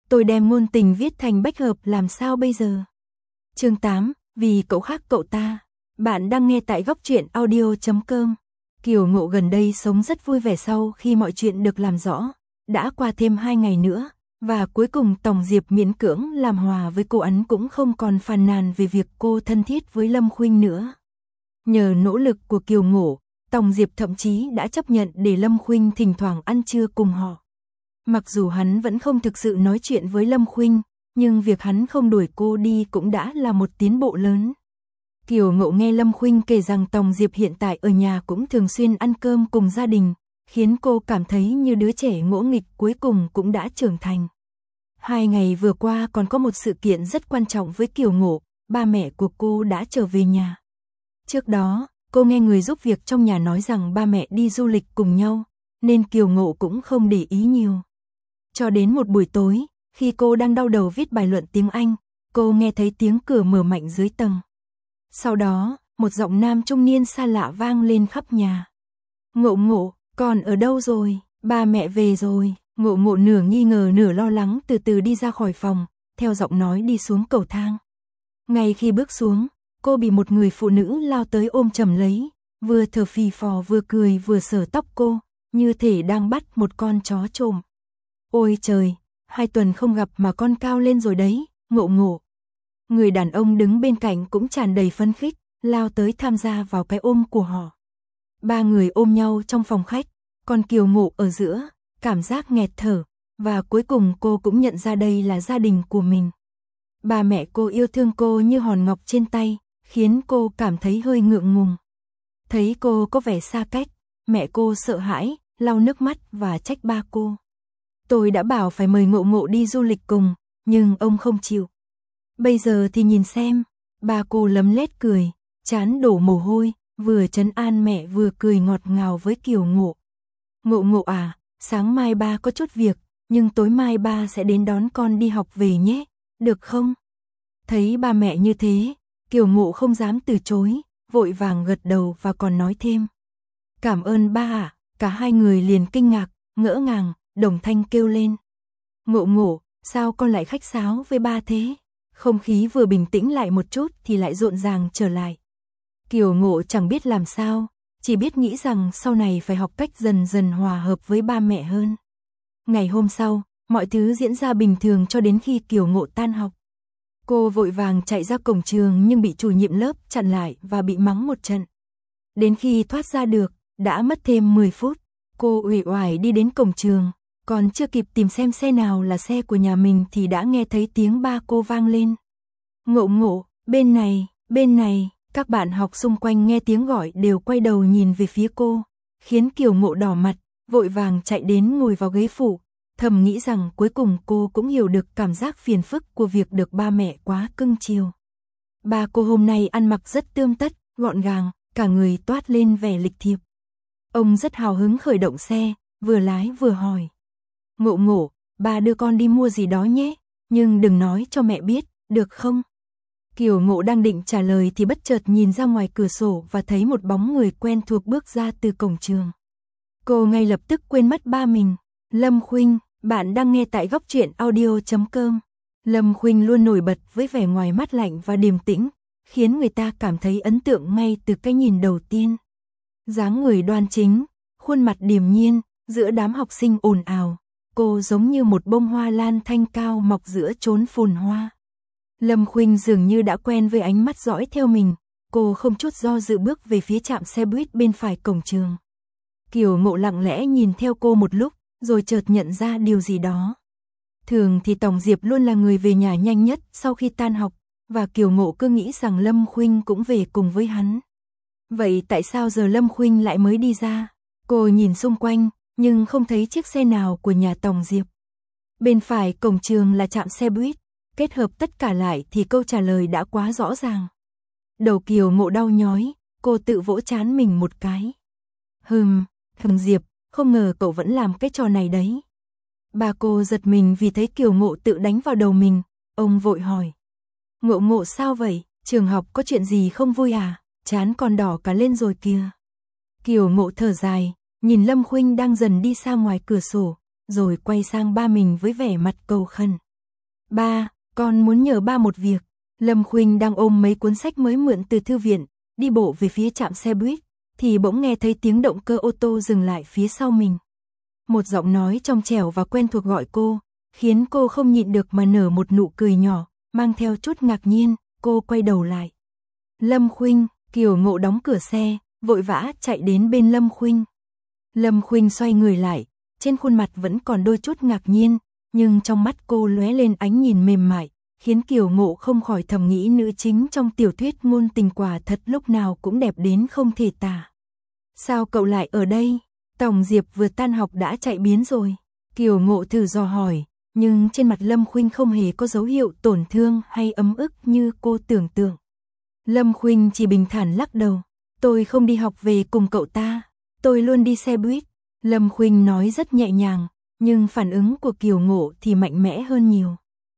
tôi đem ngôn tình viết thành bách hợp làm sao bây giờ? Chương 8, vì cậu khác cậu ta. Bạn đang nghe tại góc truyện audio.com. Kiều Ngộ gần đây sống rất vui vẻ sau khi mọi chuyện được làm rõ. Đã qua thêm 2 ngày nữa, và cuối cùng Tòng Diệp miễn cưỡng làm hòa với cô Ấn cũng không còn phàn nàn về việc cô thân thiết với Lâm Khuynh nữa. Nhờ nỗ lực của Kiều Ngộ, Tòng Diệp thậm chí đã chấp nhận để Lâm Khuynh thỉnh thoảng ăn trưa cùng họ. Mặc dù hắn vẫn không thực sự nói chuyện với Lâm Khuynh, nhưng việc hắn không đuổi cô đi cũng đã là một tiến bộ lớn. Kiều Ngộ nghe Lâm Khuynh kể rằng Tòng Diệp hiện tại ở nhà cũng thường xuyên ăn cơm cùng gia đình, khiến cô cảm thấy như đứa trẻ ngỗ nghịch cuối cùng cũng đã trưởng thành. 2 ngày vừa qua còn có một sự kiện rất quan trọng với Kiều Ngộ, ba mẹ của cô đã trở về nhà. Trước đó, cô nghe người giúp việc trong nhà nói rằng ba mẹ đi du lịch cùng nhau, nên Kiều Ngộ cũng không để ý nhiều. Cho đến một buổi tối, khi cô đang đau đầu viết bài luận tiếng Anh, cô nghe thấy tiếng cửa mở mạnh dưới tầng. Sau đó, một giọng nam trung niên xa lạ vang lên khắp nhà. Ngộ Ngộ, con ở đâu rồi? Ba mẹ về rồi. Ngộ Ngộ nửa nghi ngờ nửa lo lắng từ từ đi ra khỏi phòng, theo giọng nói đi xuống cầu thang. Ngay khi bước xuống, cô bị một người phụ nữ lao tới ôm chầm lấy, vừa thở phì phò vừa cười vừa sờ tóc cô, như thể đang bắt một con chó trộm. Ôi trời, 2 tuần không gặp mà con cao lên rồi đấy, Ngộ Ngộ. Người đàn ông đứng bên cạnh cũng tràn đầy phấn khích, lao tới tham gia vào cái ôm của họ. 3 người ôm nhau trong phòng khách, còn Kiều Ngộ ở giữa, cảm giác nghẹt thở, và cuối cùng cô cũng nhận ra đây là gia đình của mình. Ba mẹ cô yêu thương cô như hòn ngọc trên tay, khiến cô cảm thấy hơi ngượng ngùng. Thấy cô có vẻ xa cách, mẹ cô sợ hãi, lau nước mắt và trách ba cô. Tôi đã bảo phải mời Ngộ Ngộ đi du lịch cùng, nhưng ông không chịu. Bây giờ thì nhìn xem, ba cô lấm lét cười, trán đổ mồ hôi, vừa trấn an mẹ vừa cười ngọt ngào với Kiều Ngộ. Ngộ Ngộ à, sáng mai ba có chút việc, nhưng tối mai ba sẽ đến đón con đi học về nhé, được không? Thấy ba mẹ như thế, Kiều Ngộ không dám từ chối, vội vàng gật đầu và còn nói thêm. Cảm ơn ba ạ, cả 2 người liền kinh ngạc, ngỡ ngàng, đồng thanh kêu lên. Ngộ Ngộ, sao con lại khách sáo với ba thế? Không khí vừa bình tĩnh lại một chút thì lại rộn ràng trở lại. Kiều Ngộ chẳng biết làm sao, chỉ biết nghĩ rằng sau này phải học cách dần dần hòa hợp với ba mẹ hơn. Ngày hôm sau, mọi thứ diễn ra bình thường cho đến khi Kiều Ngộ tan học. Cô vội vàng chạy ra cổng trường nhưng bị chủ nhiệm lớp chặn lại và bị mắng một trận. Đến khi thoát ra được, đã mất thêm 10 phút, cô uể oải đi đến cổng trường, còn chưa kịp tìm xem xe nào là xe của nhà mình thì đã nghe thấy tiếng ba cô vang lên. Ngộ Ngộ, bên này, các bạn học xung quanh nghe tiếng gọi đều quay đầu nhìn về phía cô, khiến Kiều Ngộ đỏ mặt, vội vàng chạy đến ngồi vào ghế phụ, thầm nghĩ rằng cuối cùng cô cũng hiểu được cảm giác phiền phức của việc được ba mẹ quá cưng chiều. Ba cô hôm nay ăn mặc rất tươm tất, gọn gàng, cả người toát lên vẻ lịch thiệp. Ông rất hào hứng khởi động xe, vừa lái vừa hỏi. Ngộ Ngộ, ba đưa con đi mua gì đó nhé, nhưng đừng nói cho mẹ biết, được không? Kiều Ngộ đang định trả lời thì bất chợt nhìn ra ngoài cửa sổ và thấy một bóng người quen thuộc bước ra từ cổng trường. Cô ngay lập tức quên mất ba mình. Lâm Khuynh, bạn đang nghe tại góc truyện audio.com. Lâm Khuynh luôn nổi bật với vẻ ngoài mát lạnh và điềm tĩnh, khiến người ta cảm thấy ấn tượng ngay từ cái nhìn đầu tiên. Dáng người đoan chính, khuôn mặt điềm nhiên, giữa đám học sinh ồn ào, cô giống như một bông hoa lan thanh cao mọc giữa chốn phồn hoa. Lâm Khuynh dường như đã quen với ánh mắt dõi theo mình, cô không chút do dự bước về phía trạm xe buýt bên phải cổng trường. Kiều Ngộ lặng lẽ nhìn theo cô một lúc, rồi chợt nhận ra điều gì đó. Thường thì Tòng Diệp luôn là người về nhà nhanh nhất sau khi tan học, và Kiều Ngộ cứ nghĩ rằng Lâm Khuynh cũng về cùng với hắn. Vậy tại sao giờ Lâm Khuynh lại mới đi ra? Cô nhìn xung quanh, nhưng không thấy chiếc xe nào của nhà Tòng Diệp. Bên phải cổng trường là trạm xe buýt, kết hợp tất cả lại thì câu trả lời đã quá rõ ràng. Đầu Kiều Ngộ đau nhói, cô tự vỗ trán mình một cái. Thầm Diệp, không ngờ cậu vẫn làm cái trò này đấy. Bà cô giật mình vì thấy Kiều Ngộ tự đánh vào đầu mình, ông vội hỏi. Ngộ Ngộ sao vậy, trường học có chuyện gì không vui à, trán còn đỏ cả lên rồi kìa. Kiều Ngộ thở dài, nhìn Lâm Khuynh đang dần đi xa ngoài cửa sổ, rồi quay sang ba mình với vẻ mặt cầu khẩn. Ba, con muốn nhờ ba một việc. Lâm Khuynh đang ôm mấy cuốn sách mới mượn từ thư viện, đi bộ về phía trạm xe buýt, thì bỗng nghe thấy tiếng động cơ ô tô dừng lại phía sau mình. Một giọng nói trong trẻo và quen thuộc gọi cô, khiến cô không nhịn được mà nở một nụ cười nhỏ, mang theo chút ngạc nhiên. Cô quay đầu lại. Lâm Khuynh. Kiều Ngộ đóng cửa xe, vội vã chạy đến bên Lâm Khuynh. Lâm Khuynh xoay người lại, trên khuôn mặt vẫn còn đôi chút ngạc nhiên, nhưng trong mắt cô lóe lên ánh nhìn mềm mại, khiến Kiều Ngộ không khỏi thầm nghĩ nữ chính trong tiểu thuyết ngôn tình quả thật lúc nào cũng đẹp đến không thể tả. Sao cậu lại ở đây? Tổng Diệp vừa tan học đã chạy biến rồi. Kiều Ngộ thử dò hỏi, nhưng trên mặt Lâm Khuynh không hề có dấu hiệu tổn thương hay ấm ức như cô tưởng tượng. Lâm Khuynh chỉ bình thản lắc đầu. Tôi không đi học về cùng cậu ta, tôi luôn đi xe buýt. Lâm Khuynh nói rất nhẹ nhàng, nhưng phản ứng của Kiều Ngộ thì mạnh mẽ hơn nhiều.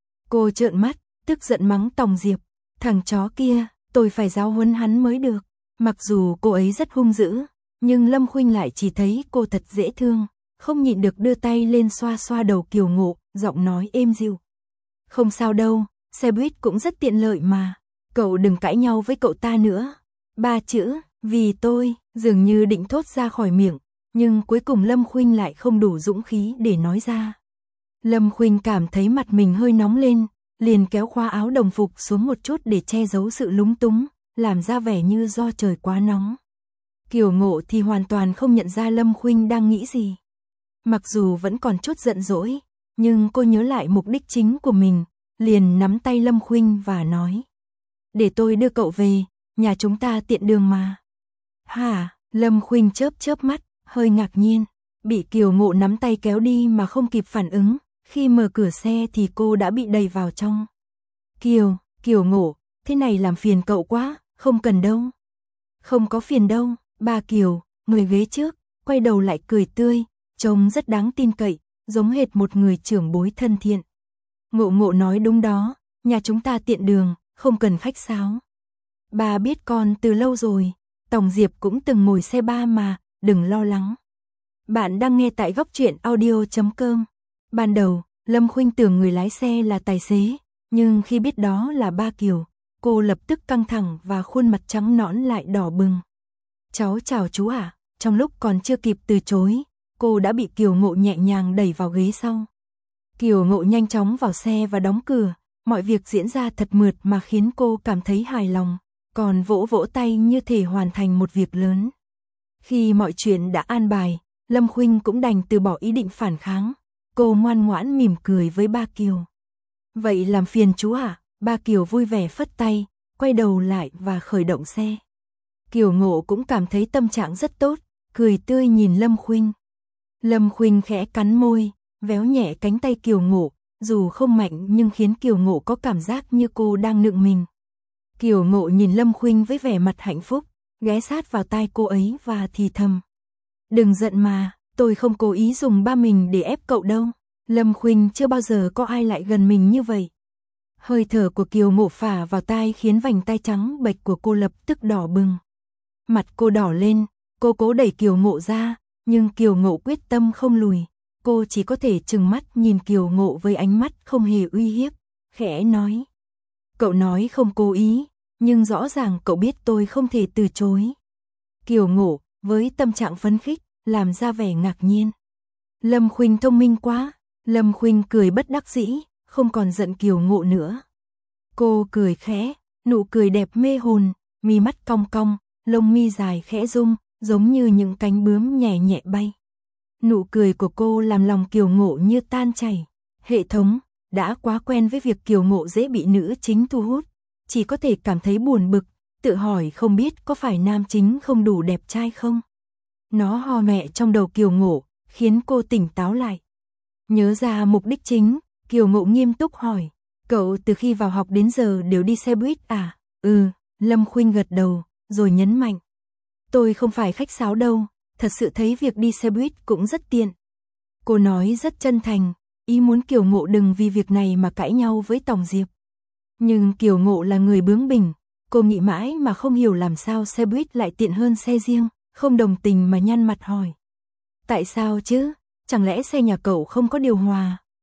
Cô trợn mắt, tức giận mắng Tổng Diệp. Thằng chó kia, tôi phải giáo huấn hắn mới được. Mặc dù cô ấy rất hung dữ, nhưng Lâm Khuynh lại chỉ thấy cô thật dễ thương, không nhịn được đưa tay lên xoa xoa đầu Kiều Ngộ, giọng nói êm dịu. Không sao đâu, xe buýt cũng rất tiện lợi mà. Cậu đừng cãi nhau với cậu ta nữa. Ba chữ, vì tôi, dường như định thốt ra khỏi miệng, nhưng cuối cùng Lâm Khuynh lại không đủ dũng khí để nói ra. Lâm Khuynh cảm thấy mặt mình hơi nóng lên, liền kéo khóa áo đồng phục xuống một chút để che giấu sự lúng túng, làm ra vẻ như do trời quá nóng. Kiều Ngộ thì hoàn toàn không nhận ra Lâm Khuynh đang nghĩ gì. Mặc dù vẫn còn chút giận dỗi, nhưng cô nhớ lại mục đích chính của mình, liền nắm tay Lâm Khuynh và nói. Để tôi đưa cậu về, nhà chúng ta tiện đường mà. Hả? Lâm Khuynh chớp chớp mắt, hơi ngạc nhiên, bị Kiều Ngộ nắm tay kéo đi mà không kịp phản ứng, khi mở cửa xe thì cô đã bị đẩy vào trong. Kiều Ngộ, thế này làm phiền cậu quá, không cần đâu. Không có phiền đâu, ba Kiều, ngồi ghế trước, quay đầu lại cười tươi, trông rất đáng tin cậy, giống hệt một người trưởng bối thân thiện. Ngộ nói đúng đó, nhà chúng ta tiện đường, không cần khách sáo. Ba biết con từ lâu rồi, Tổng Diệp cũng từng ngồi xe ba mà, đừng lo lắng. Bạn đang nghe tại Góc Truyện Audio.com. Ban đầu, Lâm Khuynh tưởng người lái xe là tài xế, nhưng khi biết đó là ba Kiều, cô lập tức căng thẳng và khuôn mặt trắng nõn lại đỏ bừng. Cháu chào chú ạ. Trong lúc còn chưa kịp từ chối, cô đã bị Kiều Ngộ nhẹ nhàng đẩy vào ghế sau. Kiều Ngộ nhanh chóng vào xe và đóng cửa, mọi việc diễn ra thật mượt mà khiến cô cảm thấy hài lòng, còn vỗ vỗ tay như thể hoàn thành một việc lớn. Khi mọi chuyện đã an bài, Lâm Khuynh cũng đành từ bỏ ý định phản kháng, cô ngoan ngoãn mỉm cười với ba Kiều. Vậy làm phiền chú ạ. Ba Kiều vui vẻ phất tay, quay đầu lại và khởi động xe. Kiều Ngộ cũng cảm thấy tâm trạng rất tốt, cười tươi nhìn Lâm Khuynh. Lâm Khuynh khẽ cắn môi, véo nhẹ cánh tay Kiều Ngộ, dù không mạnh nhưng khiến Kiều Ngộ có cảm giác như cô đang nựng mình. Kiều Ngộ nhìn Lâm Khuynh với vẻ mặt hạnh phúc, ghé sát vào tai cô ấy và thì thầm. Đừng giận mà, tôi không cố ý dùng ba mình để ép cậu đâu. Lâm Khuynh chưa bao giờ có ai lại gần mình như vậy. Hơi thở của Kiều Ngộ phả vào tai khiến vành tai trắng bệch của cô lập tức đỏ bừng. Mặt cô đỏ lên, cô cố đẩy Kiều Ngộ ra, nhưng Kiều Ngộ quyết tâm không lùi. Cô chỉ có thể trừng mắt nhìn Kiều Ngộ với ánh mắt không hề uy hiếp, khẽ nói. Cậu nói không cố ý, nhưng rõ ràng cậu biết tôi không thể từ chối. Kiều Ngộ, với tâm trạng phấn khích, làm ra vẻ ngạc nhiên. Lâm Khuynh thông minh quá. Lâm Khuynh cười bất đắc dĩ, không còn giận Kiều Ngộ nữa. Cô cười khẽ, nụ cười đẹp mê hồn, mi mắt cong cong, lông mi dài khẽ rung, giống như những cánh bướm nhẹ nhẹ bay. Nụ cười của cô làm lòng Kiều Ngộ như tan chảy. Hệ thống đã quá quen với việc Kiều Ngộ dễ bị nữ chính thu hút, chỉ có thể cảm thấy buồn bực, tự hỏi không biết có phải nam chính không đủ đẹp trai không. Nó ho mẹ trong đầu Kiều Ngộ, khiến cô tỉnh táo lại. Nhớ ra mục đích chính, Kiều Ngộ nghiêm túc hỏi. Cậu từ khi vào học đến giờ đều đi xe buýt à? Lâm Khuynh gật đầu, rồi nhấn mạnh. Tôi không phải khách sáo đâu, thật sự thấy việc đi xe buýt cũng rất tiện. Cô nói rất chân thành, ý muốn Kiều Ngộ đừng vì việc này mà cãi nhau với Tổng Diệp. Nhưng Kiều Ngộ là người bướng bỉnh, cô nghĩ mãi mà không hiểu làm sao xe buýt lại tiện hơn xe riêng, không đồng tình mà nhăn mặt hỏi. Tại sao chứ? Chẳng lẽ xe nhà cậu không có điều hòa?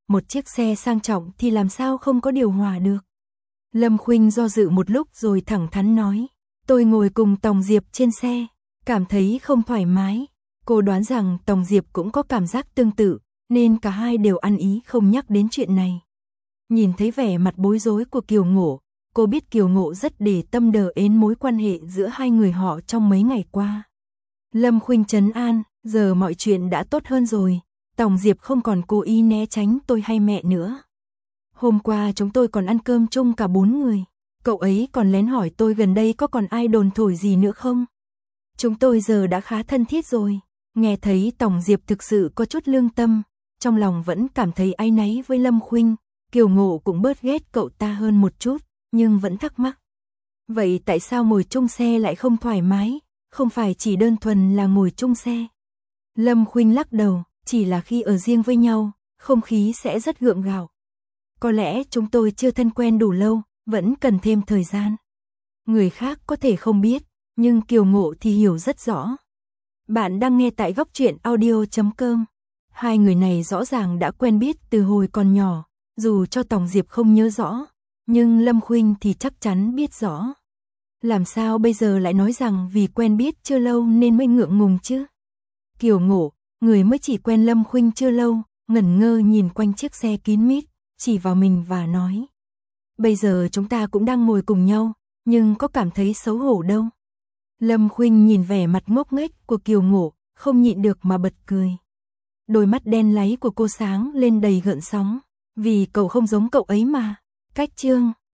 một chiếc xe sang trọng thì làm sao không có điều hòa được. Lâm Khuynh do dự một lúc rồi thẳng thắn nói, tôi ngồi cùng Tòng Diệp trên xe, cảm thấy không thoải mái. Cô đoán rằng Tòng Diệp cũng có cảm giác tương tự, nên cả hai đều ăn ý không nhắc đến chuyện này. Nhìn thấy vẻ mặt bối rối của Kiều Ngộ, cô biết Kiều Ngộ rất để tâm đờ đến mối quan hệ giữa hai người họ trong mấy ngày qua. Lâm Khuynh trấn an, giờ mọi chuyện đã tốt hơn rồi, Tòng Diệp không còn cố ý né tránh tôi hay mẹ nữa. Hôm qua chúng tôi còn ăn cơm chung cả 4 người, cậu ấy còn lén hỏi tôi gần đây có còn ai đồn thổi gì nữa không. Chúng tôi giờ đã khá thân thiết rồi. Nghe thấy Tòng Diệp thực sự có chút lương tâm, trong lòng vẫn cảm thấy áy náy với Lâm Khuynh, Kiều Ngộ cũng bớt ghét cậu ta hơn một chút, nhưng vẫn thắc mắc. Vậy tại sao ngồi chung xe lại không thoải mái, không phải chỉ đơn thuần là ngồi chung xe? Lâm Khuynh lắc đầu, chỉ là khi ở riêng với nhau, không khí sẽ rất gượng gạo. Có lẽ chúng tôi chưa thân quen đủ lâu, vẫn cần thêm thời gian. Người khác có thể không biết, nhưng Kiều Ngộ thì hiểu rất rõ. Bạn đang nghe tại Góc Truyện Audio.com. Hai người này rõ ràng đã quen biết từ hồi còn nhỏ, dù cho Tòng Diệp không nhớ rõ, nhưng Lâm Khuynh thì chắc chắn biết rõ. Làm sao bây giờ lại nói rằng vì quen biết chưa lâu nên mới ngượng ngùng chứ? Kiều Ngộ, người mới chỉ quen Lâm Khuynh chưa lâu, ngẩn ngơ nhìn quanh chiếc xe kín mít, chỉ vào mình và nói. Bây giờ chúng ta cũng đang ngồi cùng nhau, nhưng có cảm thấy xấu hổ đâu. Lâm Khuynh nhìn vẻ mặt ngốc nghếch của Kiều Ngộ, không nhịn được mà bật cười. Đôi mắt đen láy của cô sáng lên đầy gợn sóng, vì cậu không giống cậu ấy mà. Cách chương